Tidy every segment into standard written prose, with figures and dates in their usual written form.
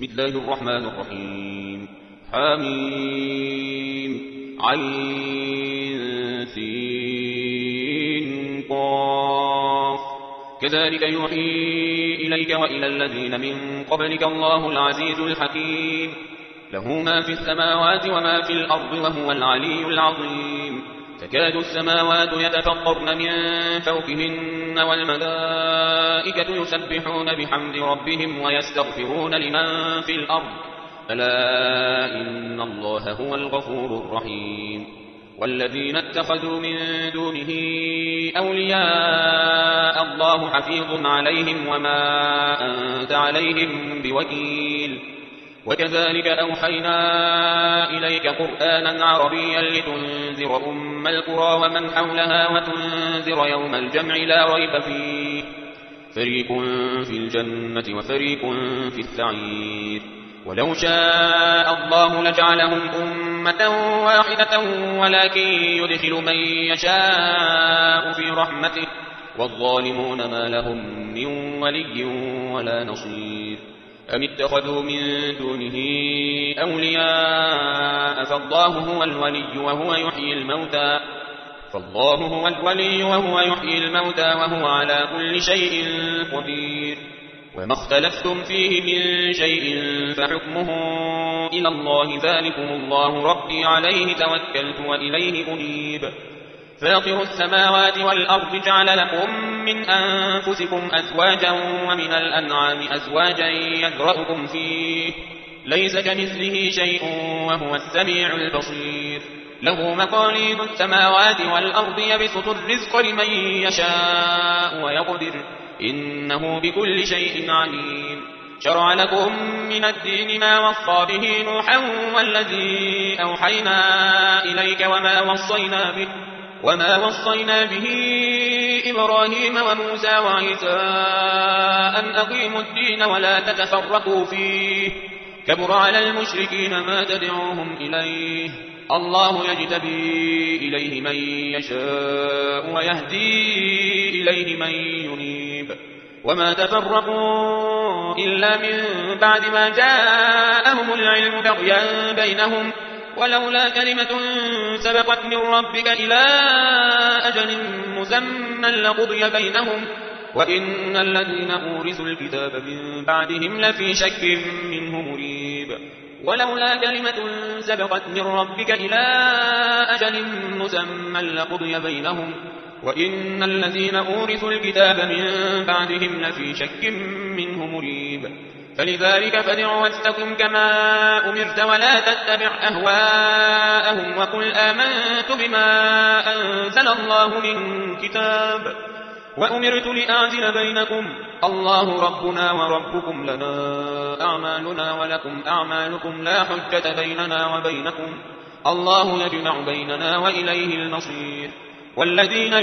بسم الله الرحمن الرحيم حميم عين سين قاف كذلك يوحي إليك وإلى الذين من قبلك الله العزيز الحكيم له ما في السماوات وما في الأرض وهو العلي العظيم تكاد السماوات يتفطرن من فوقهن والملائكة يسبحون بحمد ربهم ويستغفرون لمن في الأرض ألا إن الله هو الغفور الرحيم والذين اتخذوا من دونه أولياء الله حفيظ عليهم وما أنت عليهم بوكيل وكذلك أوحينا إليك قرآنا عربيا لتنذر أم القرى ومن حولها وتنذر يوم الجمع لا ريب فيه فريق في الجنة وفريق في السعير ولو شاء الله لجعلهم أمة واحدة ولكن يدخل من يشاء في رحمته والظالمون ما لهم من ولي ولا نصير أم اتخذوا من دونه أولياء فالله هو الولي وهو يحيي الموتى وهو على كل شيء قدير وما اختلفتم فيه من شيء فحكمه إلى الله ذلكم الله ربي عليه توكلت وإليه أنيب فاطر السماوات والأرض جعل لكم من أنفسكم أزواجا ومن الأنعام أزواجا يذرأكم فيه ليس كمثله شيء وهو السميع البصير له مقاليد السماوات والأرض يبسط الرزق لمن يشاء ويقدر إنه بكل شيء عليم شرع لكم من الدين ما وصى به نوحا والذي أوحينا إليك وما وصينا به إبراهيم وموسى وعيسى أن أقيموا الدين ولا تتفرقوا فيه كبر على المشركين ما تدعوهم إليه الله يجتبي إليه من يشاء ويهدي إليه من ينيب وما تفرقوا إلا من بعد ما جاءهم العلم بغيا بينهم ولولا كلمة سبقت من ربك إلى أجل مسمى لقضي بينهم وإن الذين أورثوا الكتاب من بعدهم لفي شك منه مريب ولولا كلمة سبقت من ربك إلى أجل مسمى لقضي بينهم وإن الذين أورثوا الكتاب من بعدهم لفي شك منه مريب فلذلك فادع واستقم كما أمرت ولا تتبع أهواءهم وقل آمنت بما أنزل الله من كتاب وأمرت لأعدل بينكم الله ربنا وربكم لنا أعمالنا ولكم أعمالكم لا حجة بيننا وبينكم الله يجمع بيننا وإليه المصير والذين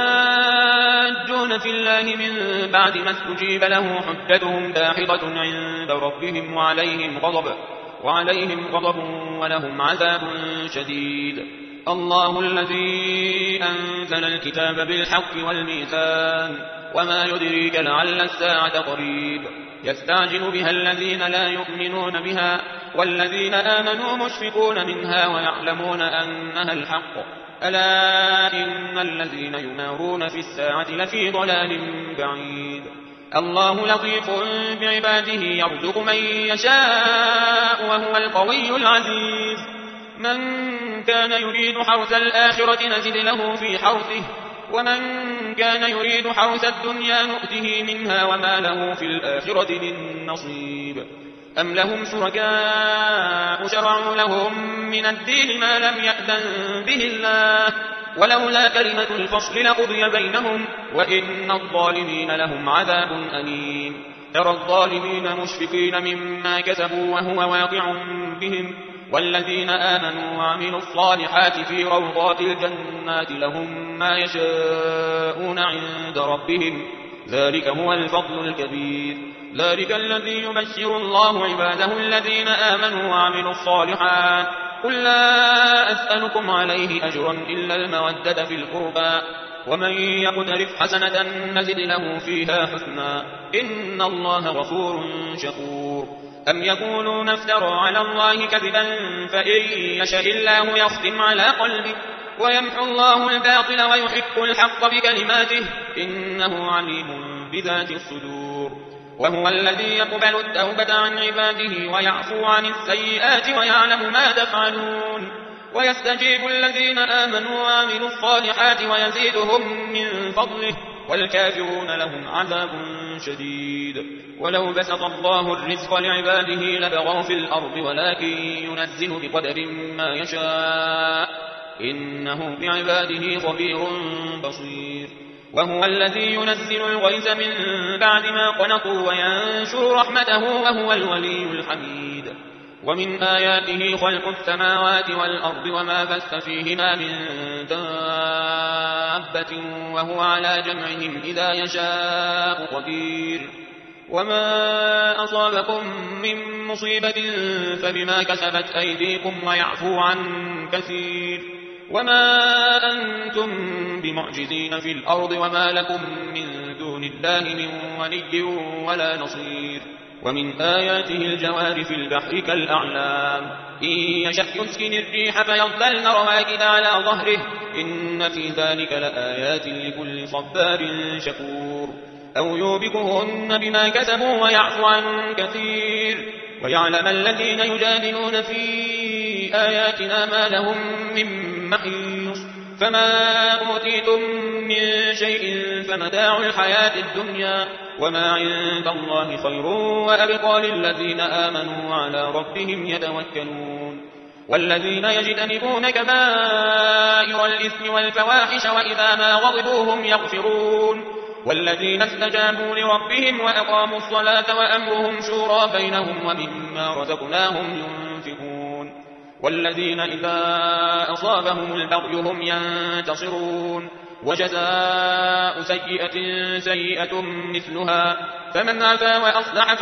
يحاجون في الله من بعد ما استجيب له حجتهم داحضة عند ربهم وعليهم غضب ولهم عذاب شديد الله الذي أنزل الكتاب بالحق والميزان وما يدريك لعل الساعة قريب يستعجل بها الذين لا يؤمنون بها والذين آمنوا مشفقون منها ويعلمون أنها الحق ألا إن الذين يمارون في الساعة لفي ضلال بعيد الله لطيف بعباده يرزق من يشاء وهو القوي العزيز من كان يريد حرث الآخرة نزد له في حرثه ومن كان يريد حرث الدنيا نؤته منها وما له في الآخرة من نصيب أم لهم شركاء شرعوا لهم من الدين ما لم يأذن به الله ولولا كلمة الفصل لقضي بينهم وإن الظالمين لهم عذاب أليم ترى الظالمين مشفقين مما كسبوا وهو واقع بهم والذين آمنوا وعملوا الصالحات في روضات الجنات لهم ما يشاءون عند ربهم ذلك هو الفضل الكبير ذلك الذي يبشر الله عباده الذين آمنوا وعملوا الصالحات قل لا أسألكم عليه أجرا إلا المودة في القربى ومن يقترف حسنة نزد له فيها حسنا إن الله غفور شكور أم يقولون افترى على الله كذبا فإن يشاء الله يختم على قلبه ويمحو الله الباطل ويحق الحق بكلماته إنه عليم بذات الصدور وهو الذي يقبل التوبة عن عباده ويعفو عن السيئات ويعلم ما تفعلون ويستجيب الذين آمنوا وعملوا الصالحات ويزيدهم من فضله والكافرون لهم عذاب شديد ولو بسط الله الرزق لعباده لبغوا في الأرض ولكن ينزل بقدر ما يشاء إنه بعباده خبير بصير وهو الذي ينزل الغيث من بعد ما قنطوا وينشر رحمته وهو الولي الحميد ومن آياته خلق السماوات والأرض وما بث فيهما من دابة وهو على جمعهم إذا يشاء قدير وما أصابكم من مصيبة فبما كسبت أيديكم ويعفو عن كثير وما أنتم بمعجزين في الأرض وما لكم من دون الله من ولي ولا نصير ومن آياته الجوار في البحر كالأعلام إن يشأ يسكن الريح فيظللن رواكد على ظهره إن في ذلك لآيات لكل صبار شكور أو يوبكهن بما كسبوا ويعفو عن كثير ويعلم الذين يجادلون في آياتنا ما لهم من محيص فما أوتيتم من شيء فمتاع الحياة الدنيا وما عند الله خير وأبقى للذين آمنوا وعلى ربهم يتوكلون والذين يجتنبون كبائر الإثم والفواحش وإذا ما غضبوا هم يغفرون والذين استجابوا لربهم وأقاموا الصلاة وأمرهم شورى بينهم ومما رزقناهم ينفقون والذين إذا أصابهم البغي هم ينتصرون وجزاء سيئة سيئة مثلها فمن عفا وأصلح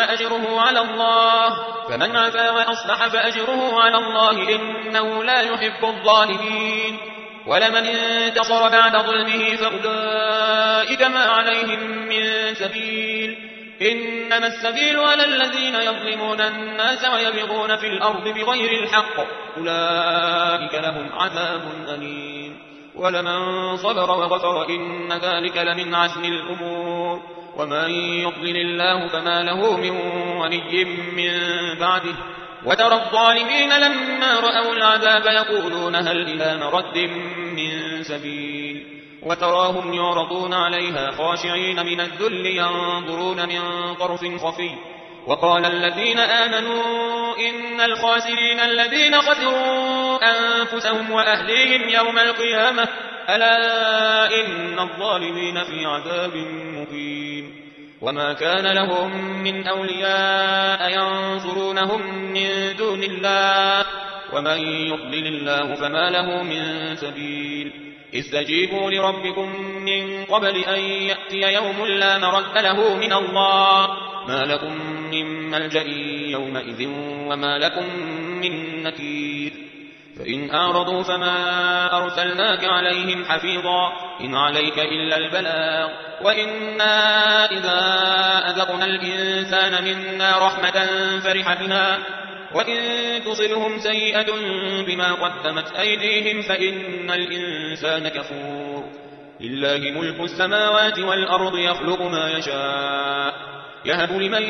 فأجره على الله إنه لا يحب الظالمين ولمن انتصر بعد ظلمه فأولئك ما عليهم من سبيل إنما السبيل على الذين يظلمون الناس ويبغون في الأرض بغير الحق أولئك لهم عذاب أليم ولمن صبر وغفر إن ذلك لمن عزم الأمور ومن يضلل الله فما له من ولي من بعده وترى الظالمين لما رأوا العذاب يقولون هل إلى مرد من سبيل وتراهم يعرضون عليها خاشعين من الذل ينظرون من طرف خفي وقال الذين آمنوا إن الخاسرين الذين خسروا أنفسهم وأهليهم يوم القيامة ألا إن الظالمين في عذاب مقيم وما كان لهم من أولياء ينصرونهم من دون الله ومن يضلل الله فما له من سبيل استجيبوا لربكم من قبل أن يأتي يوم لا مرد له من الله ما لكم من ملجأ يومئذ وما لكم من نكير فإن أعرضوا فما أرسلناك عليهم حفيظا إن عليك إلا البلاغ وإنا إذا أذقنا الإنسان منا رحمة فرح بها وإن تصلهم سيئة بما قدمت أيديهم فإن الإنسان كفور لله ملك السماوات والأرض يخلق ما يشاء يهب لمن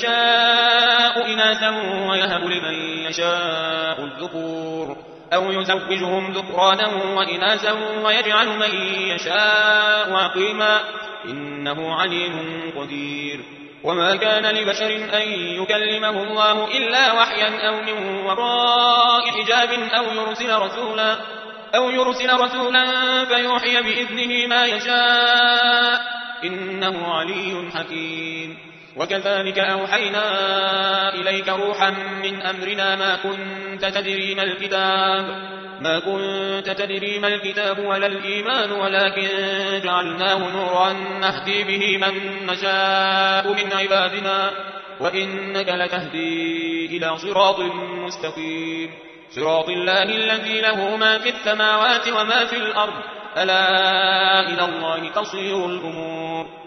يشاء إناثا ويهب لمن يشاء الذكور أو يزوجهم ذكرانا وإناثا ويجعل من يشاء عقيما إنه عليم قدير وما كان لبشر أن يكلمه الله إلا وحيا أو من وراء حجاب أو يرسل رسولا فيوحي بإذنه ما يشاء إنه علي حكيم وكذلك أوحينا إليك روحا من أمرنا ما كنت تدري ما الكتاب ولا الإيمان ولكن جعلناه نورا نهدي به من نشاء من عبادنا وإنك لتهدي إلى صراط مستقيم صراط الله الذي له ما في السماوات وما في الأرض ألا إلى الله تصير الأمور